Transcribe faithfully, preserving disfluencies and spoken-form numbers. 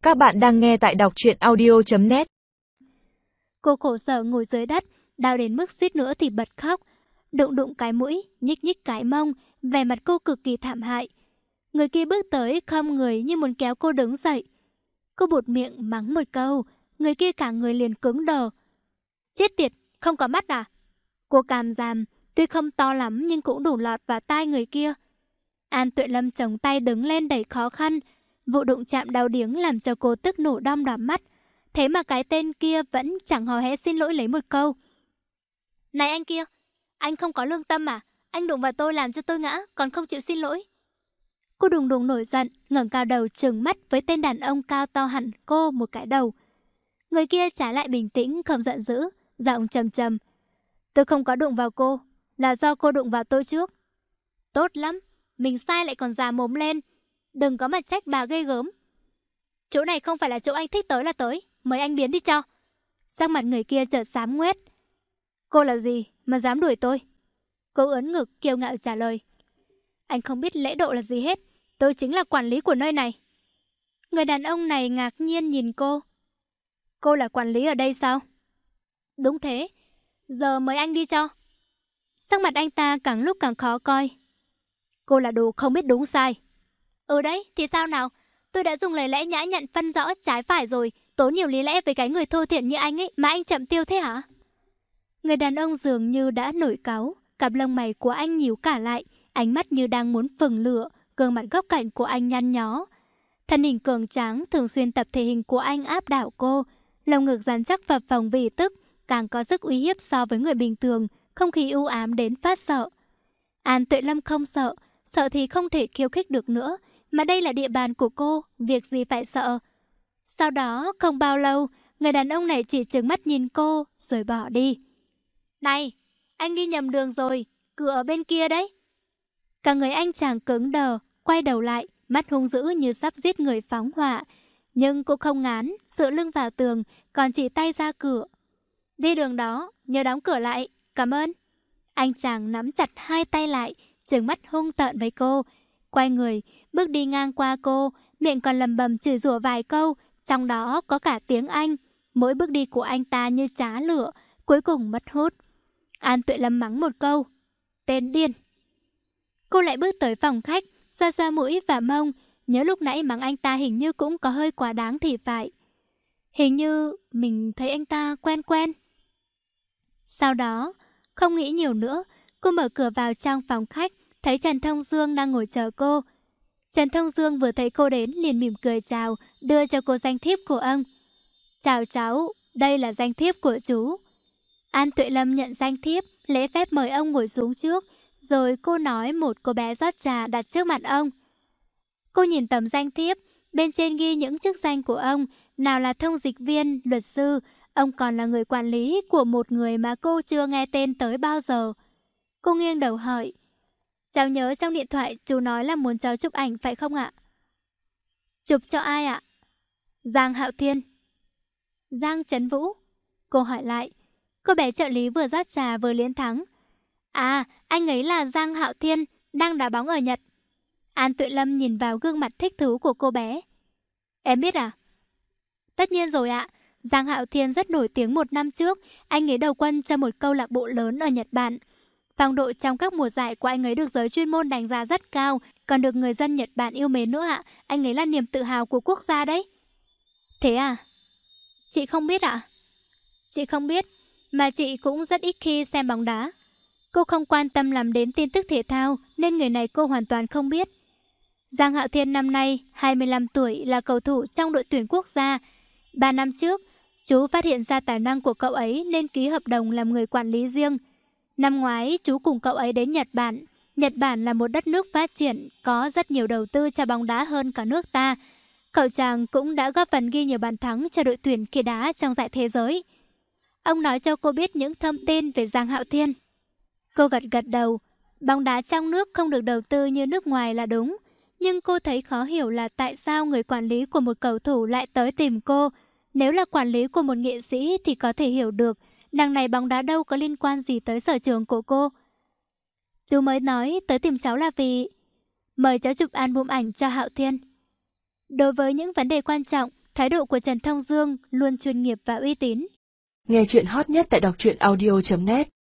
Các bạn đang nghe tại đọc truyện audio chấm net. Cô khổ sở ngồi dưới đất, đau đến mức suýt nữa thì bật khóc. Đụng đụng cái mũi, nhích nhích cái mông, vẻ mặt cô cực kỳ thảm hại. Người kia bước tới khom người như muốn kéo cô đứng dậy. Cô buột miệng mắng một câu, người kia cả người liền cứng đờ. Chết tiệt, không có mắt à? Cô càm ràm, tuy không to lắm nhưng cũng đủ lọt vào tai người kia. An Tuệ Lâm chống tay đứng lên đầy khó khăn. Vụ đụng chạm đau điếng làm cho cô tức nổ đom đóm mắt. Thế mà cái tên kia vẫn chẳng hò hé xin lỗi lấy một câu. Này anh kia, anh không có lương tâm à? Anh đụng vào tôi làm cho tôi ngã, còn không chịu xin lỗi. Cô đùng đùng nổi giận, ngẩng cao đầu trừng mắt với tên đàn ông cao to hẳn cô một cái đầu. Người kia trái lại bình tĩnh, không giận dữ, giọng trầm trầm. Tôi không có đụng vào cô, là do cô đụng vào tôi trước. Tốt lắm, mình sai lại còn già mồm lên. Đừng có mà trách bà ghê gớm. Chỗ này không phải là chỗ anh thích tới là tới, mời anh biến đi cho. Sắc mặt người kia chợt xám ngoét. Cô là gì mà dám đuổi tôi? Cô ớn ngực kiêu ngạo trả lời. Anh không biết lễ độ là gì hết, tôi chính là quản lý của nơi này. Người đàn ông này ngạc nhiên nhìn cô. Cô là quản lý ở đây sao? Đúng thế, giờ mời anh đi cho. Sắc mặt anh ta càng lúc càng khó coi. Cô là đồ không biết đúng sai. Ừ đấy, thì sao nào? Tôi đã dùng lời lẽ nhã nhặn phân rõ trái phải rồi. Tốn nhiều lý lẽ với cái người thô thiển như anh ấy mà anh chậm tiêu thế hả? Người đàn ông dường như đã nổi cáu. Cặp lông mày của anh nhíu cả lại, ánh mắt như đang muốn phừng lửa. Gương mặt góc cạnh của anh nhăn nhó. Thân hình cường tráng thường xuyên tập thể hình của anh áp đảo cô. Lồng ngực rắn chắc phập phồng vì tức, càng có sức uy hiếp so với người bình thường. Không khí u ám đến phát sợ. An Tuệ Lâm không sợ, sợ thì không thể khiêu khích được nữa. Mà đây là địa bàn của cô, việc gì phải sợ. Sau đó không bao lâu, người đàn ông này chỉ trừng mắt nhìn cô rồi bỏ đi. Này, anh đi nhầm đường rồi, cửa ở bên kia đấy. Cả người anh chàng cứng đờ, quay đầu lại, mắt hung dữ như sắp giết người phóng hỏa. Nhưng cô không ngán, dựa lưng vào tường, còn chỉ tay ra cửa. Đi đường đó, nhớ đóng cửa lại, cảm ơn. Anh chàng nắm chặt hai tay lại, trừng mắt hung tợn với cô. Quay người, bước đi ngang qua cô, miệng còn lầm bầm chửi rủa vài câu, trong đó có cả tiếng Anh. Mỗi bước đi của anh ta như chá lửa, cuối cùng mất hút. An Tuệ Lâm mắng một câu. Tên điên. Cô lại bước tới phòng khách, xoa xoa mũi và mông. Nhớ lúc nãy mắng anh ta hình như cũng có hơi quá đáng thì phải. Hình như mình thấy anh ta quen quen. Sau đó, không nghĩ nhiều nữa, cô mở cửa vào trong phòng khách, thấy Trần Thông Dương đang ngồi chờ cô. Trần Thông Dương vừa thấy cô đến liền mỉm cười chào, đưa cho cô danh thiếp của ông. Chào cháu, đây là danh thiếp của chú. An Tuệ Lâm nhận danh thiếp, lễ phép mời ông ngồi xuống trước, rồi cô nói một cô bé rót trà đặt trước mặt ông. Cô nhìn tấm danh thiếp, bên trên ghi những chức danh của ông, nào là thông dịch viên, luật sư, ông còn là người quản lý của một người mà cô chưa nghe tên tới bao giờ. Cô nghiêng đầu hỏi. Cháu nhớ trong điện thoại chú nói là muốn cháu chụp ảnh phải không ạ? Chụp cho ai ạ? Giang Hạo Thiên. Giang Trấn Vũ. Cô hỏi lại. Cô bé trợ lý vừa rót trà vừa liến thắng. À, anh ấy là Giang Hạo Thiên, đang đá bóng ở Nhật. An Tuệ Lâm nhìn vào gương mặt thích thú của cô bé. Em biết à? Tất nhiên rồi ạ. Giang Hạo Thiên rất nổi tiếng một năm trước. Anh ấy đầu quân cho một câu lạc bộ lớn ở Nhật Bản. Phong độ trong các mùa giải của anh ấy được giới chuyên môn đánh giá rất cao, còn được người dân Nhật Bản yêu mến nữa ạ. Anh ấy là niềm tự hào của quốc gia đấy. Thế à? Chị không biết ạ? Chị không biết, mà chị cũng rất ít khi xem bóng đá. Cô không quan tâm làm đến tin tức thể thao, nên người này cô hoàn toàn không biết. Giang Hạo Thiên năm nay hai mươi lăm tuổi, là cầu thủ trong đội tuyển quốc gia. Ba năm trước, chú phát hiện ra tài năng của cậu ấy nên ký hợp đồng làm người quản lý riêng. Năm ngoái, chú cùng cậu ấy đến Nhật Bản. Nhật Bản là một đất nước phát triển, có rất nhiều đầu tư cho bóng đá hơn cả nước ta. Cậu chàng cũng đã góp phần ghi nhiều bàn thắng cho đội tuyển kia đá trong giải thế giới. Ông nói cho cô biết những thông tin về Giang Hạo Thiên. Cô gật gật đầu. Bóng đá trong nước không được đầu tư như nước ngoài là đúng. Nhưng cô thấy khó hiểu là tại sao người quản lý của một cầu thủ lại tới tìm cô. Nếu là quản lý của một nghệ sĩ thì có thể hiểu được. Đằng này bóng đá đâu có liên quan gì tới sở trường của cô. Chú mới nói tới tìm cháu là vì mời cháu chụp album ảnh cho Hạo Thiên. Đối với những vấn đề quan trọng, Thái độ của Trần Thông Dương luôn chuyên nghiệp và uy tín. Nghe chuyện hot nhất tại đọc truyện audio chấm net.